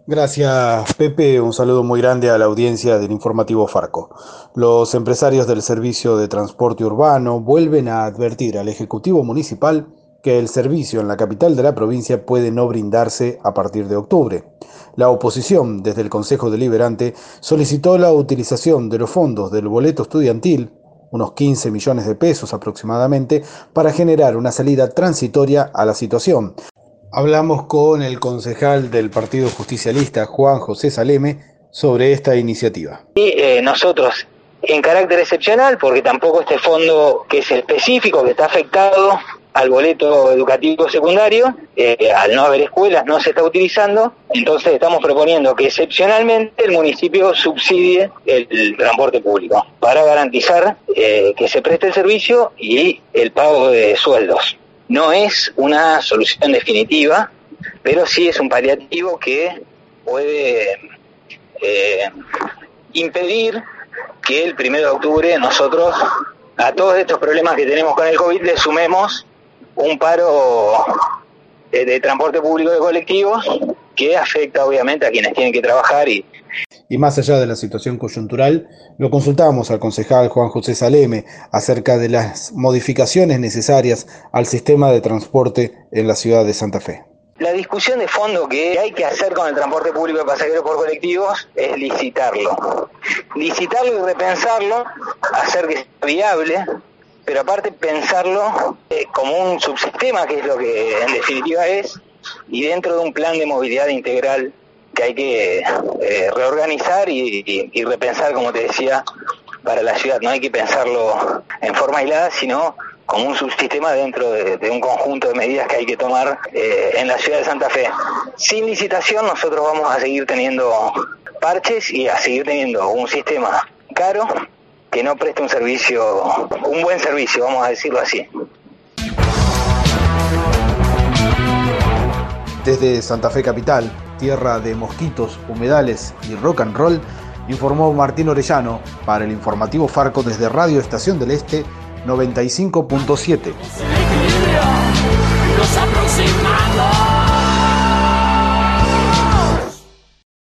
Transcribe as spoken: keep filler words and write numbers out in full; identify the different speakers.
Speaker 1: Gracias, Pepe. Un saludo muy grande a la audiencia del informativo Farco. Los empresarios del servicio de transporte urbano vuelven a advertir al Ejecutivo Municipal que el servicio en la capital de la provincia puede no brindarse a partir de octubre. La oposición, desde el Consejo Deliberante, solicitó la utilización de los fondos del boleto estudiantil, unos quince millones de pesos aproximadamente, para generar una salida transitoria a la situación. Hablamos con el concejal del Partido Justicialista, Juan José Saleme, sobre esta iniciativa.
Speaker 2: Y eh, nosotros, en carácter excepcional, porque tampoco este fondo que es específico, que está afectado al boleto educativo secundario, eh, al no haber escuelas, no se está utilizando, entonces estamos proponiendo que excepcionalmente el municipio subsidie el, el transporte público para garantizar eh, que se preste el servicio y el pago de sueldos. No es una solución definitiva, pero sí es un paliativo que puede eh, impedir que el primero de octubre nosotros a todos estos problemas que tenemos con el COVID le sumemos un paro de, de transporte público de colectivos que afecta obviamente a quienes tienen que trabajar y
Speaker 1: Y más allá de la situación coyuntural, lo consultamos al concejal Juan José Saleme acerca de las modificaciones necesarias al sistema de transporte en la ciudad de Santa Fe.
Speaker 2: La discusión de fondo que hay que hacer con el transporte público de pasajeros por colectivos es licitarlo. Licitarlo y repensarlo, hacer que sea viable, pero aparte pensarlo eh, como un subsistema, que es lo que en definitiva es, y dentro de un plan de movilidad integral que hay que eh, reorganizar y, y, y repensar, como te decía, para la ciudad. No hay que pensarlo en forma aislada, sino como un subsistema dentro de, de un conjunto de medidas que hay que tomar eh, en la ciudad de Santa Fe. Sin licitación nosotros vamos a seguir teniendo parches y a seguir teniendo un sistema caro que no preste un servicio, un buen servicio, vamos a decirlo así.
Speaker 1: Desde Santa Fe Capital, tierra de mosquitos, humedales y rock and roll, informó Martín Orellano para el informativo Farco desde Radio Estación del Este noventa y cinco punto siete.
Speaker 3: Nos aproximamos.